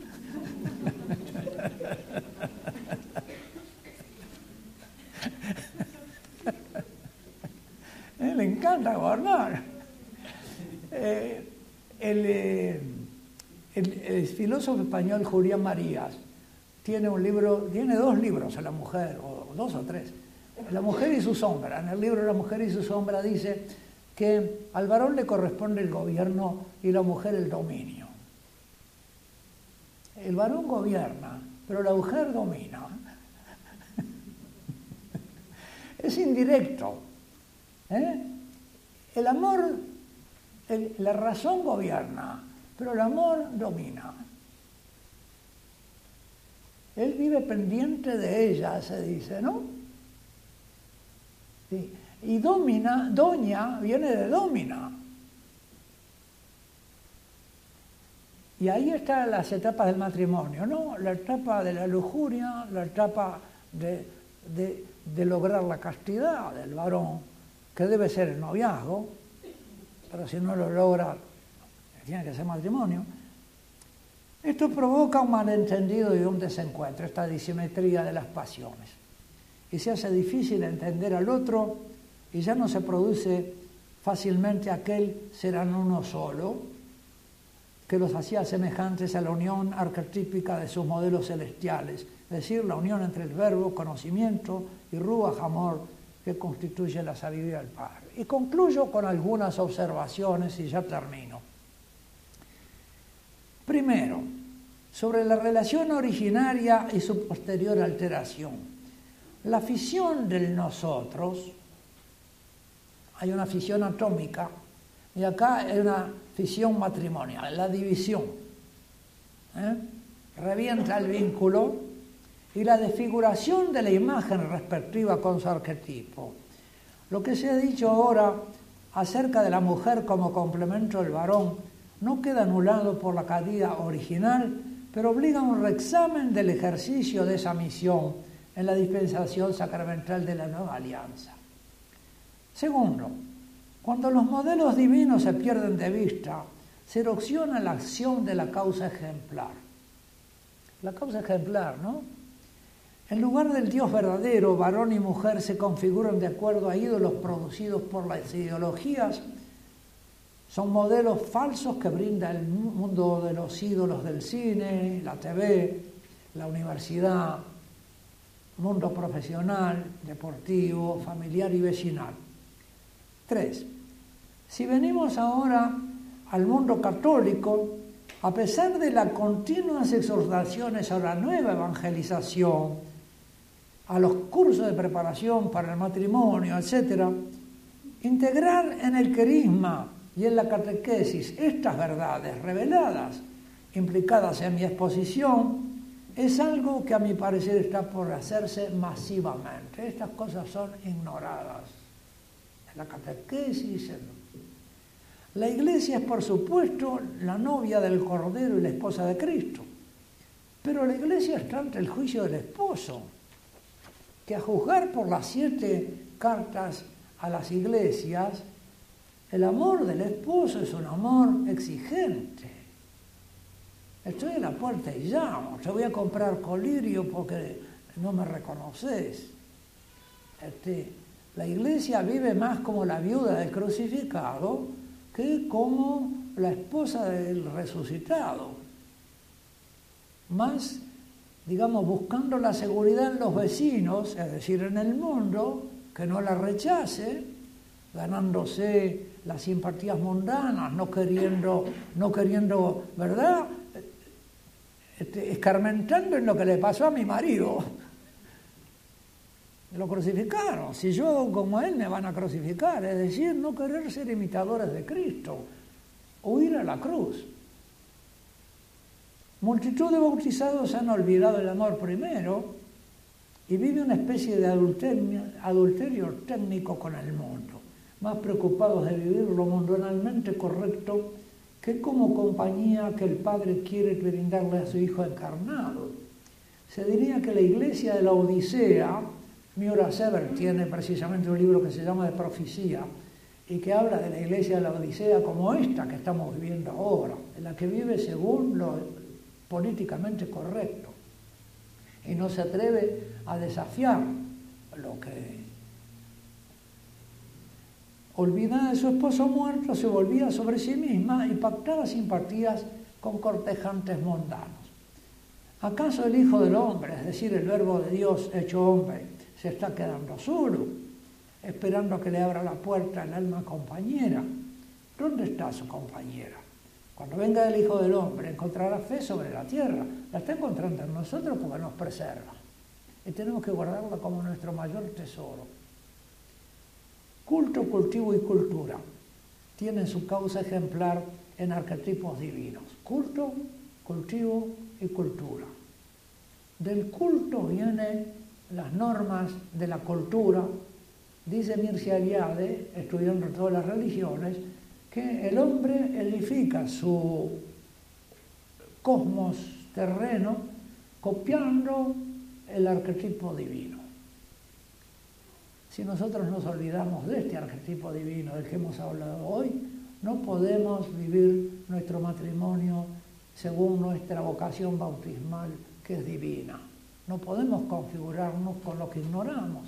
Le encanta gobernar. El filósofo español Julián Marías tiene 2 libros a la mujer, o 2 o 3. La mujer y su sombra. En el libro La mujer y su sombra dice que al varón le corresponde el gobierno y la mujer el dominio. El varón gobierna, pero la mujer domina. Es indirecto. El amor, la razón gobierna, pero el amor domina. Él vive pendiente de ella, se dice, ¿no? Sí. Y doña viene de domina. Y ahí están las etapas del matrimonio, ¿no? La etapa de la lujuria, la etapa de lograr la castidad del varón, que debe ser el noviazgo, pero si no lo logra, tiene que ser matrimonio. Esto provoca un malentendido y un desencuentro, esta disimetría de las pasiones. Y se hace difícil entender al otro y ya no se produce fácilmente aquel serán uno solo, que los hacía semejantes a la unión arquetípica de sus modelos celestiales, es decir, la unión entre el verbo, conocimiento y ruach amor, que constituye la sabiduría del Padre. Y concluyo con algunas observaciones y ya termino. Primero, sobre la relación originaria y su posterior alteración. La fisión del nosotros, hay una fisión atómica, y acá hay una fisión matrimonial, la división. Revienta el vínculo y la desfiguración de la imagen respectiva con su arquetipo. Lo que se ha dicho ahora acerca de la mujer como complemento del varón no queda anulado por la caída original, pero obliga a un reexamen del ejercicio de esa misión en la dispensación sacramental de la nueva alianza. Segundo, cuando los modelos divinos se pierden de vista, se erosiona la acción de la causa ejemplar. La causa ejemplar, ¿no? En lugar del Dios verdadero, varón y mujer se configuran de acuerdo a ídolos producidos por las ideologías. Son modelos falsos que brinda el mundo de los ídolos del cine, la TV, la universidad, mundo profesional, deportivo, familiar y vecinal. 3. Si venimos ahora al mundo católico, a pesar de las continuas exhortaciones a la nueva evangelización, a los cursos de preparación para el matrimonio, etc., integrar en el querigma y en la catequesis estas verdades reveladas, implicadas en mi exposición, es algo que a mi parecer está por hacerse masivamente. Estas cosas son ignoradas en la catequesis. La Iglesia es, por supuesto, la novia del Cordero y la esposa de Cristo, pero la Iglesia está ante el juicio del esposo, que a juzgar por las 7 cartas a las iglesias, el amor del esposo es un amor exigente. Estoy en la puerta y llamo, te voy a comprar colirio porque no me reconoces. La Iglesia vive más como la viuda del crucificado que como la esposa del resucitado. Más, digamos, buscando la seguridad en los vecinos, es decir, en el mundo, que no la rechace, ganándose las simpatías mundanas, no queriendo, ¿verdad? Escarmentando en lo que le pasó a mi marido. Lo crucificaron. Si yo hago como él, me van a crucificar. Es decir, no querer ser imitadores de Cristo. Huir a la cruz. Multitud de bautizados han olvidado el amor primero y vive una especie de adulterio técnico con el mundo, más preocupados de vivir lo mundanalmente correcto que como compañía que el Padre quiere brindarle a su Hijo encarnado. Se diría que la iglesia de la Odisea, Miura Sever tiene precisamente un libro que se llama De Profecía y que habla de la iglesia de la Odisea como esta que estamos viviendo ahora, en la que vive según lo políticamente correcto y no se atreve a desafiar lo que... Olvidada de su esposo muerto, se volvía sobre sí misma y pactaba simpatías con cortejantes mundanos. ¿Acaso el Hijo del Hombre, es decir, el Verbo de Dios hecho hombre, se está quedando solo, esperando que le abra la puerta el alma compañera? ¿Dónde está su compañera? Cuando venga el Hijo del Hombre, encontrará fe sobre la tierra. La está encontrando en nosotros porque nos preserva. Y tenemos que guardarla como nuestro mayor tesoro. Culto, cultivo y cultura tienen su causa ejemplar en arquetipos divinos. Culto, cultivo y cultura. Del culto vienen las normas de la cultura. Dice Mircea Eliade, estudiando todas las religiones, que el hombre edifica su cosmos terreno copiando el arquetipo divino. Si nosotros nos olvidamos de este arquetipo divino del que hemos hablado hoy, no podemos vivir nuestro matrimonio según nuestra vocación bautismal, que es divina. No podemos configurarnos con lo que ignoramos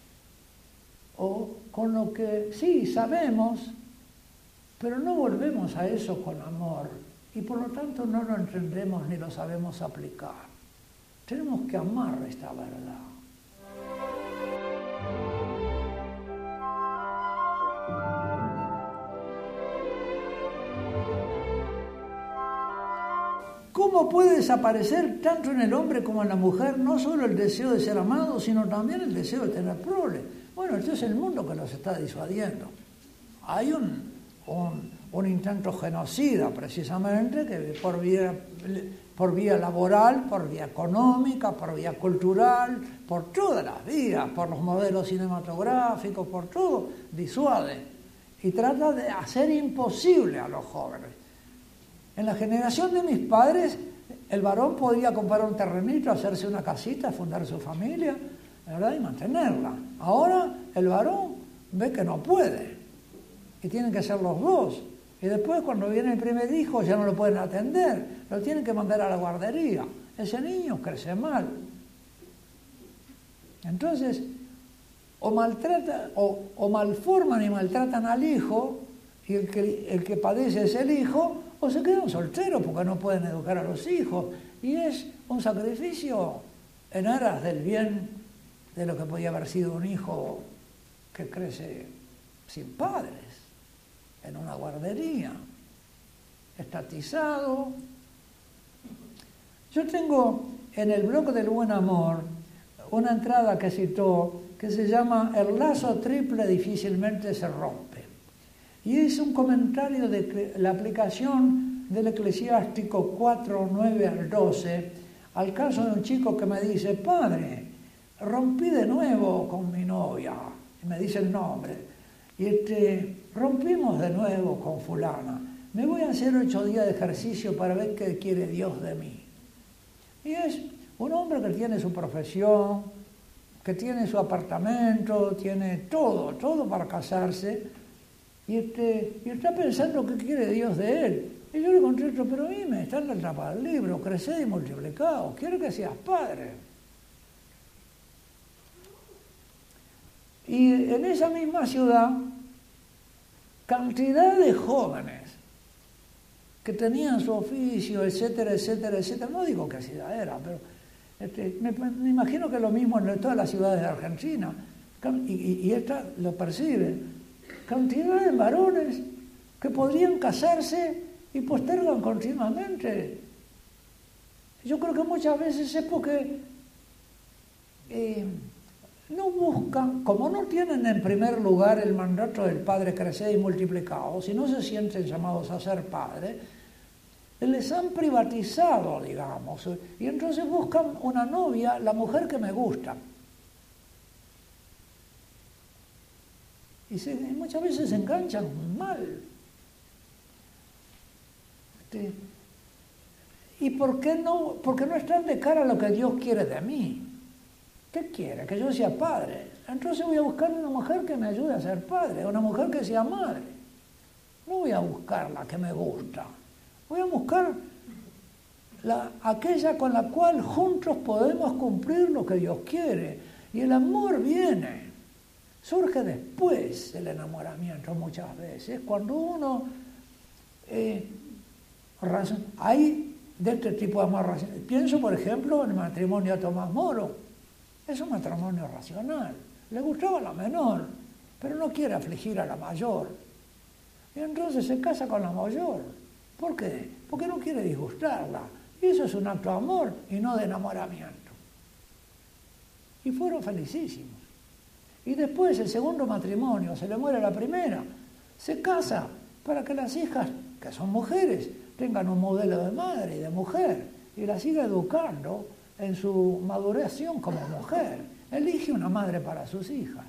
o con lo que sí sabemos, pero no volvemos a eso con amor y por lo tanto no lo entendemos ni lo sabemos aplicar. Tenemos que amar esta verdad. ¿Cómo puede desaparecer tanto en el hombre como en la mujer no solo el deseo de ser amado, sino también el deseo de tener prole? Bueno, este es el mundo que nos está disuadiendo. Hay un intento genocida, precisamente, que por vía laboral, por vía económica, por vía cultural, por todas las vías, por los modelos cinematográficos, por todo, disuade. Y trata de hacer imposible a los jóvenes. En la generación de mis padres, el varón podía comprar un terrenito, hacerse una casita, fundar su familia, ¿verdad? Y mantenerla. Ahora el varón ve que no puede y tienen que ser los dos. Y después, cuando viene el primer hijo, ya no lo pueden atender, lo tienen que mandar a la guardería. Ese niño crece mal. Entonces, o malforman y maltratan al hijo, y el que padece es el hijo, o se quedan solteros porque no pueden educar a los hijos. Y es un sacrificio en aras del bien de lo que podía haber sido un hijo que crece sin padres, en una guardería, estatizado. Yo tengo en el blog del Buen Amor una entrada que citó que se llama "El lazo triple difícilmente se rompe". Y es un comentario de la aplicación del Eclesiástico 4, 9 al 12 al caso de un chico que me dice: padre, rompí de nuevo con mi novia, y me dice el nombre, y rompimos de nuevo con fulana, me voy a hacer 8 días de ejercicio para ver qué quiere Dios de mí. Y es un hombre que tiene su profesión, que tiene su apartamento, tiene todo para casarse, y está pensando qué quiere Dios de él. Y yo le contesto: pero dime, está en la tapa del libro, creced y multiplicaos, quiero que seas padre. Y en esa misma ciudad, cantidad de jóvenes que tenían su oficio, etcétera, etcétera, etcétera. No digo que así era, pero me imagino que lo mismo en todas las ciudades de Argentina. Y esta lo percibe. Cantidad de varones que podrían casarse y postergan continuamente. Yo creo que muchas veces es porque no buscan, como no tienen en primer lugar el mandato del Padre crecer y multiplicados, si no se sienten llamados a ser padres, les han privatizado, digamos, y entonces buscan una novia, la mujer que me gusta. Y muchas veces se enganchan mal. ¿Y por qué no? Porque no están de cara a lo que Dios quiere de mí. ¿Qué quiere? Que yo sea padre. Entonces voy a buscar una mujer que me ayude a ser padre, una mujer que sea madre. No voy a buscar la que me gusta. Voy a buscar aquella con la cual juntos podemos cumplir lo que Dios quiere. Y el amor viene. Surge después el enamoramiento muchas veces. Cuando uno... hay de este tipo de amor racional. Pienso, por ejemplo, en el matrimonio de Tomás Moro. Es un matrimonio racional. Le gustaba la menor, pero no quiere afligir a la mayor. Y entonces se casa con la mayor. ¿Por qué? Porque no quiere disgustarla. Y eso es un acto de amor y no de enamoramiento. Y fueron felicísimos. Y después, el segundo matrimonio, se le muere la primera. Se casa para que las hijas, que son mujeres, tengan un modelo de madre y de mujer. Y la siga educando en su maduración como mujer. Elige una madre para sus hijas.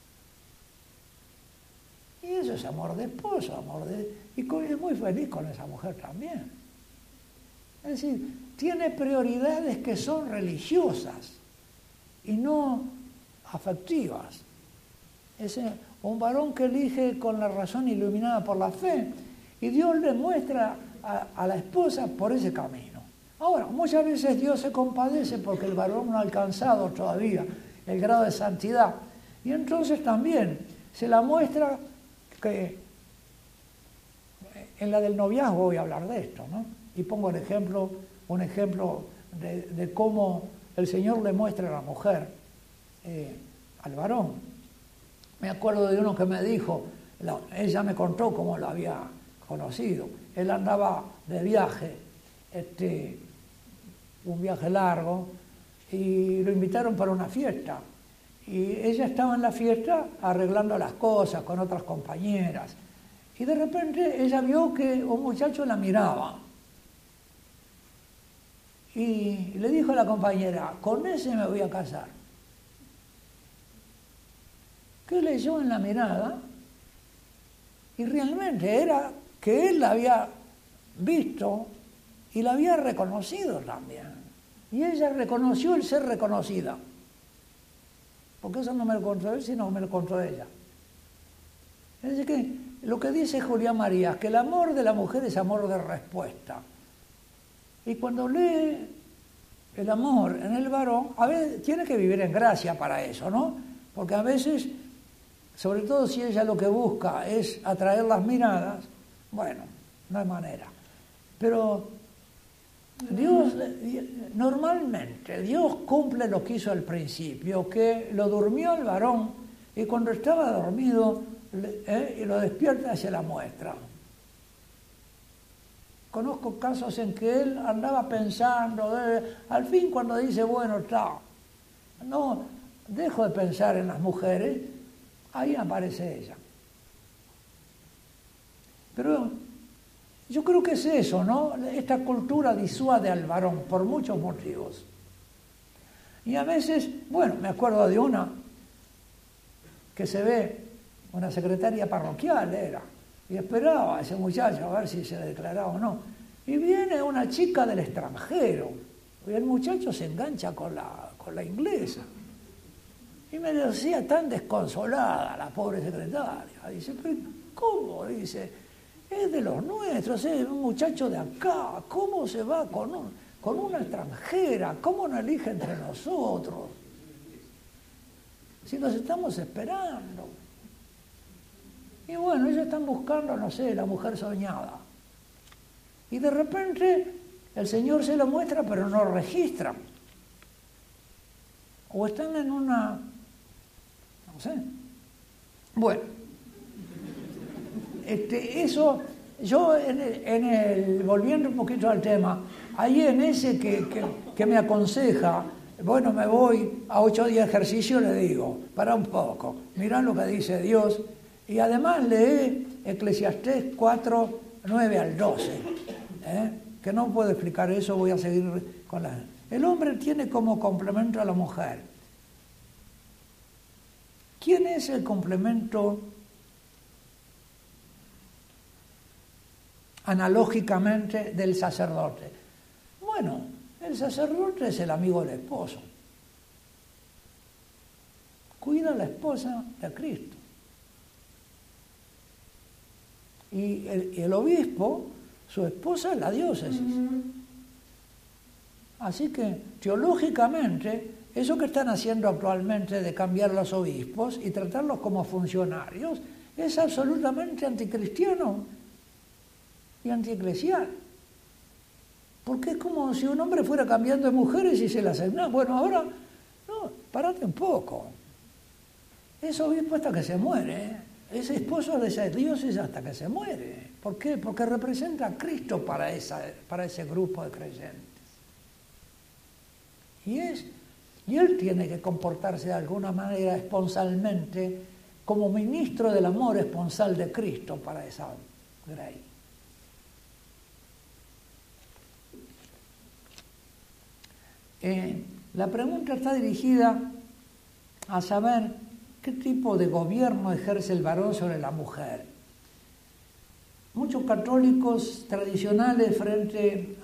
Y eso es amor de esposo, y es muy feliz con esa mujer también. Es decir, tiene prioridades que son religiosas y no afectivas. Es un varón que elige con la razón iluminada por la fe, y Dios le muestra a la esposa por ese camino. Ahora, muchas veces Dios se compadece porque el varón no ha alcanzado todavía el grado de santidad, y entonces también se la muestra que en la del noviazgo voy a hablar de esto, ¿no? Y pongo un ejemplo de cómo el Señor le muestra a la mujer al varón. Me acuerdo de uno que me dijo, ella me contó cómo lo había conocido. Él andaba de viaje, un viaje largo, y lo invitaron para una fiesta. Y ella estaba en la fiesta arreglando las cosas con otras compañeras. Y de repente ella vio que un muchacho la miraba. Y le dijo a la compañera, con ese me voy a casar. ¿Qué leyó en la mirada? Y realmente era que él la había visto y la había reconocido también. Y ella reconoció el ser reconocida. Porque eso no me lo contó él, sino me lo contó ella. Es decir, que lo que dice Julián Marías, que el amor de la mujer es amor de respuesta. Y cuando lee el amor en el varón, a veces tiene que vivir en gracia para eso, ¿no? Porque a veces, sobre todo si ella lo que busca es atraer las miradas, bueno, no hay manera. Pero Dios, normalmente, Dios cumple lo que hizo al principio, que lo durmió el varón y cuando estaba dormido lo despierta y se la muestra. Conozco casos en que él andaba pensando, al fin cuando dice, bueno, está, no, dejo de pensar en las mujeres, ahí aparece ella. Pero yo creo que es eso, ¿no? Esta cultura disuade al varón por muchos motivos. Y a veces, bueno, me acuerdo de una que se ve, una secretaria parroquial era, y esperaba a ese muchacho a ver si se declaraba o no. Y viene una chica del extranjero, y el muchacho se engancha con la inglesa. Y me decía tan desconsolada la pobre secretaria. Dice, pero ¿cómo? Dice, es de los nuestros, es un muchacho de acá, ¿cómo se va con una extranjera? ¿Cómo no elige entre nosotros? Si los estamos esperando. Y bueno, ellos están buscando, no sé, la mujer soñada. Y de repente el Señor se lo muestra, pero no registran. O están en una... no sé. Bueno. Eso, yo volviendo un poquito al tema, ahí en ese que me aconseja, bueno, me voy a 8 días de ejercicio, le digo, para un poco, mirá lo que dice Dios, y además lee Eclesiastés 4, 9 al 12, que no puedo explicar eso, voy a seguir con la... El hombre tiene como complemento a la mujer. ¿Quién es el complemento analógicamente del sacerdote? Bueno, el sacerdote es el amigo del esposo. Cuida a la esposa de Cristo. Y el obispo, su esposa es la diócesis. Así que, teológicamente, eso que están haciendo actualmente de cambiar los obispos y tratarlos como funcionarios es absolutamente anticristiano y antieclesial. Porque es como si un hombre fuera cambiando de mujeres y se las asigna. Bueno, ahora, no, párate un poco. Es obispo hasta que se muere, es esposo de esa diócesis hasta que se muere. ¿Por qué? Porque representa a Cristo para ese grupo de creyentes. Y él tiene que comportarse de alguna manera esponsalmente como ministro del amor esponsal de Cristo para esa grey. La pregunta está dirigida a saber qué tipo de gobierno ejerce el varón sobre la mujer. Muchos católicos tradicionales frente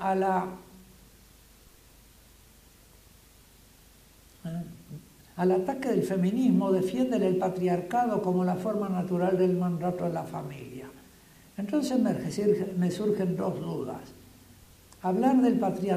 al ataque del feminismo defienden el patriarcado como la forma natural del mandato de la familia. Entonces me surgen dos dudas. Hablar del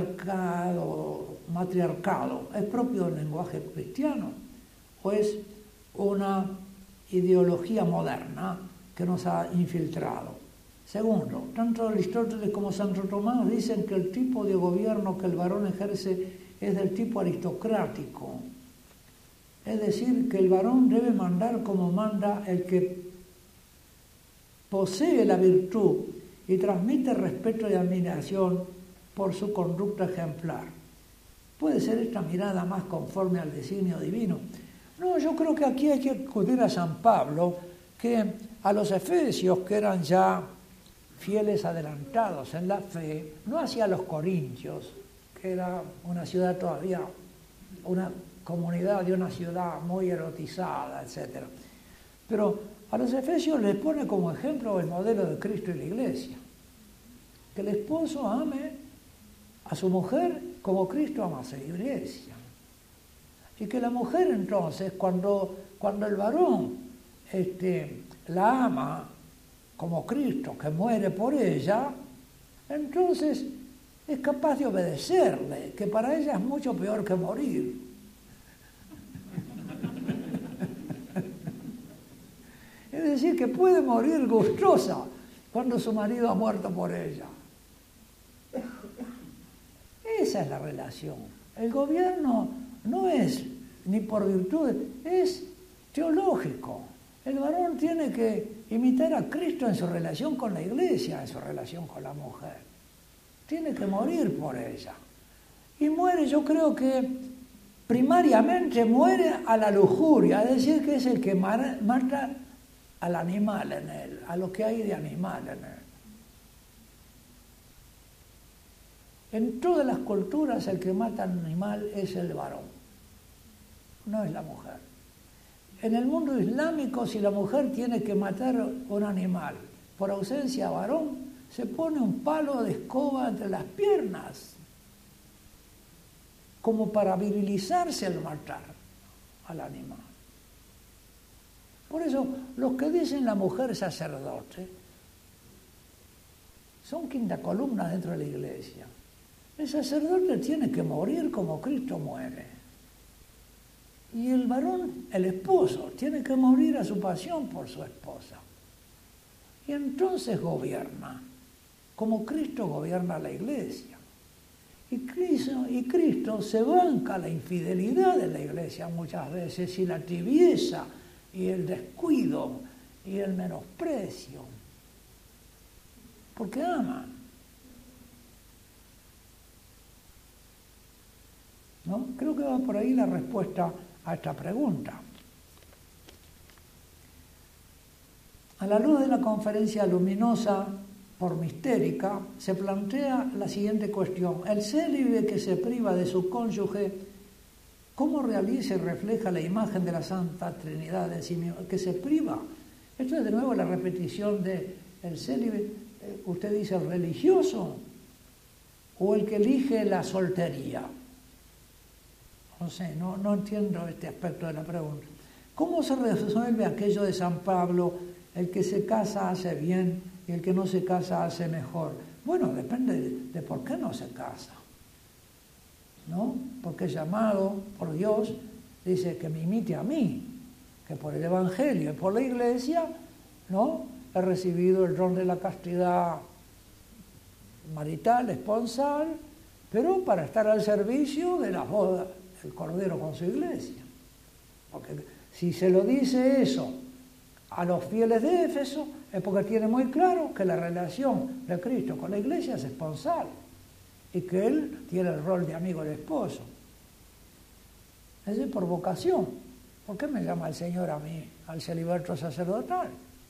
matriarcado, ¿es propio del lenguaje cristiano o es una ideología moderna que nos ha infiltrado? Segundo, tanto Aristóteles como Santo Tomás dicen que el tipo de gobierno que el varón ejerce es del tipo aristocrático. Es decir, que el varón debe mandar como manda el que posee la virtud y transmite respeto y admiración por su conducta ejemplar. ¿Puede ser esta mirada más conforme al designio divino? No, yo creo que aquí hay que acudir a San Pablo, que a los efesios, que eran ya fieles adelantados en la fe, no hacia los corintios, que era una ciudad todavía, una comunidad de una ciudad muy erotizada, etc. Pero a los efesios les pone como ejemplo el modelo de Cristo y la Iglesia. Que el esposo ame a su mujer como Cristo ama a su Iglesia. Y que la mujer entonces, cuando el varón la ama como Cristo, que muere por ella, entonces es capaz de obedecerle, que para ella es mucho peor que morir. Es decir, que puede morir gustosa cuando su marido ha muerto por ella. Esa es la relación. El gobierno no es ni por virtud, es teológico. El varón tiene que imitar a Cristo en su relación con la Iglesia, en su relación con la mujer. Tiene que morir por ella. Y muere, yo creo que primariamente muere a la lujuria, es decir, que es el que mata al animal en él, a lo que hay de animal en él. En todas las culturas el que mata al animal es el varón, no es la mujer. En el mundo islámico, si la mujer tiene que matar un animal por ausencia de varón, se pone un palo de escoba entre las piernas, como para virilizarse al matar al animal. Por eso, los que dicen la mujer sacerdote son quinta columna dentro de la Iglesia. El sacerdote tiene que morir como Cristo muere. Y el varón, el esposo, tiene que morir a su pasión por su esposa. Y entonces gobierna, como Cristo gobierna la iglesia. Y Cristo se banca la infidelidad de la iglesia muchas veces, y la tibieza, y el descuido, y el menosprecio. Porque ama. ¿No? Creo que va por ahí la respuesta a esta pregunta. A la luz de la conferencia luminosa por mistérica, se plantea la siguiente cuestión. El célibe que se priva de su cónyuge, ¿cómo realiza y refleja la imagen de la Santa Trinidad en sí mismo? El que se priva. Esto es de nuevo la repetición de el célibe. ¿Usted dice el religioso o el que elige la soltería? No sé, no entiendo este aspecto de la pregunta. ¿Cómo se resuelve aquello de San Pablo? El que se casa hace bien y el que no se casa hace mejor. Bueno, depende de por qué no se casa, ¿no? Porque es llamado por Dios, dice que me imite a mí, que por el Evangelio y por la Iglesia, ¿no? He recibido el don de la castidad marital, esponsal, pero para estar al servicio de las bodas del Cordero con su Iglesia. Porque si se lo dice eso a los fieles de Éfeso, es porque tiene muy claro que la relación de Cristo con la Iglesia es esponsal y que Él tiene el rol de amigo del esposo. Es por vocación. ¿Por qué me llama el Señor a mí, al celibato sacerdotal?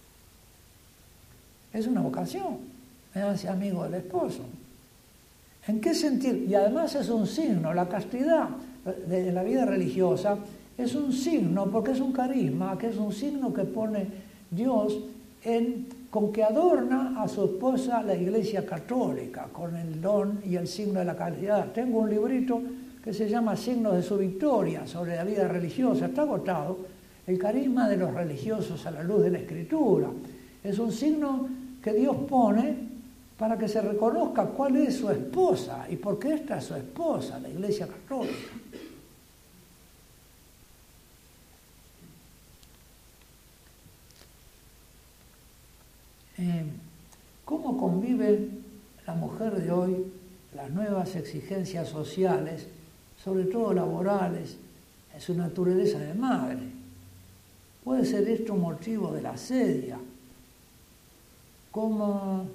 Es una vocación, me hace amigo del esposo. ¿En qué sentido? Y además es un signo, la castidad de la vida religiosa es un signo, porque es un carisma, que es un signo que pone Dios con que adorna a su esposa la Iglesia Católica, con el don y el signo de la castidad. Tengo un librito que se llama Signos de su Victoria, sobre la vida religiosa, está agotado. El carisma de los religiosos a la luz de la Escritura. Es un signo que Dios pone para que se reconozca cuál es su esposa y por qué esta es su esposa, la Iglesia Católica. ¿Cómo convive la mujer de hoy las nuevas exigencias sociales, sobre todo laborales, en su naturaleza de madre? ¿Puede ser esto un motivo de la asedia? ¿Cómo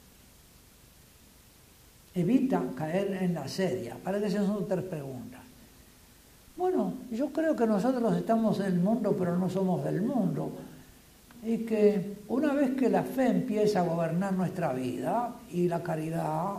evita caer en la asedia? Para que esas son 3 preguntas. Bueno, yo creo que nosotros estamos en el mundo, pero no somos del mundo. Y que una vez que la fe empieza a gobernar nuestra vida, y la caridad,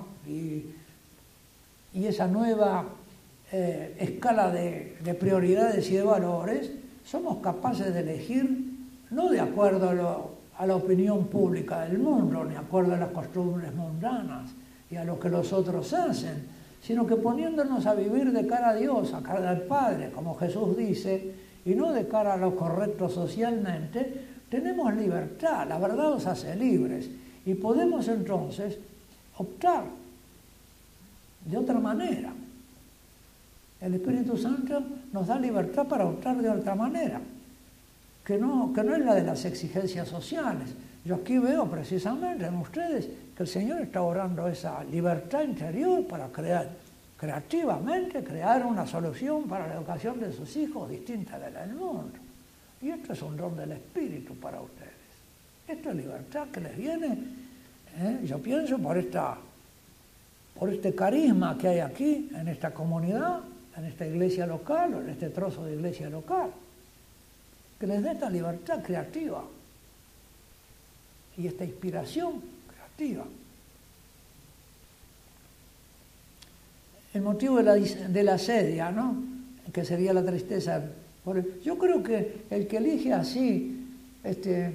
y esa nueva escala de prioridades y de valores, somos capaces de elegir no de acuerdo a la opinión pública del mundo, ni de acuerdo a las costumbres mundanas y a lo que los otros hacen, sino que poniéndonos a vivir de cara a Dios, a cara al Padre, como Jesús dice, y no de cara a lo correcto socialmente, tenemos libertad, la verdad nos hace libres, y podemos entonces optar de otra manera. El Espíritu Santo nos da libertad para optar de otra manera, que no es la de las exigencias sociales. Yo aquí veo precisamente en ustedes que el Señor está obrando esa libertad interior para creativamente crear una solución para la educación de sus hijos distinta de la del mundo. Y esto es un don del Espíritu para ustedes. Esta es libertad que les viene, yo pienso, por este carisma que hay aquí, en esta comunidad, en esta iglesia local, o en este trozo de iglesia local, que les dé esta libertad creativa y esta inspiración creativa. El motivo de la asedia, ¿no? Que sería la tristeza. Yo creo que el que elige así, esta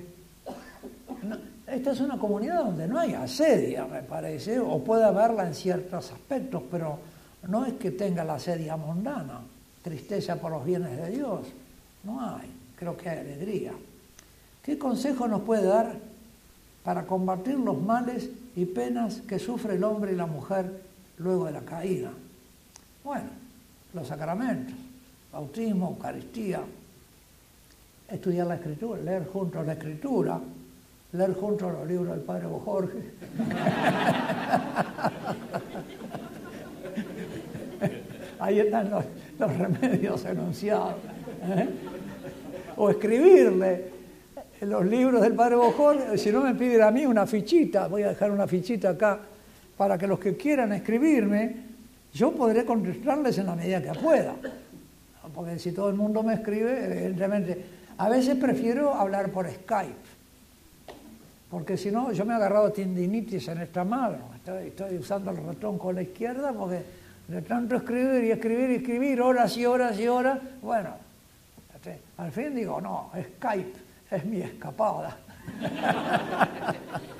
es una comunidad donde no hay asedia, me parece, o puede haberla en ciertos aspectos, pero no es que tenga la asedia mundana, tristeza por los bienes de Dios, no hay, creo que hay alegría. ¿Qué consejo nos puede dar para combatir los males y penas que sufre el hombre y la mujer luego de la caída? Bueno, los sacramentos. bautismo, Eucaristía, estudiar la Escritura, leer juntos la Escritura, leer juntos los libros del Padre Jorge. Ahí están los remedios enunciados. O escribirle los libros del Padre Jorge. Si no me piden a mí una fichita, voy a dejar una fichita acá para que los que quieran escribirme, yo podré contestarles en la medida que pueda. Porque si todo el mundo me escribe, evidentemente, a veces prefiero hablar por Skype. Porque si no, yo me he agarrado tendinitis en esta mano. Estoy usando el ratón con la izquierda porque de tanto escribir y escribir y escribir, horas y horas y horas, bueno, al fin digo, no, Skype es mi escapada.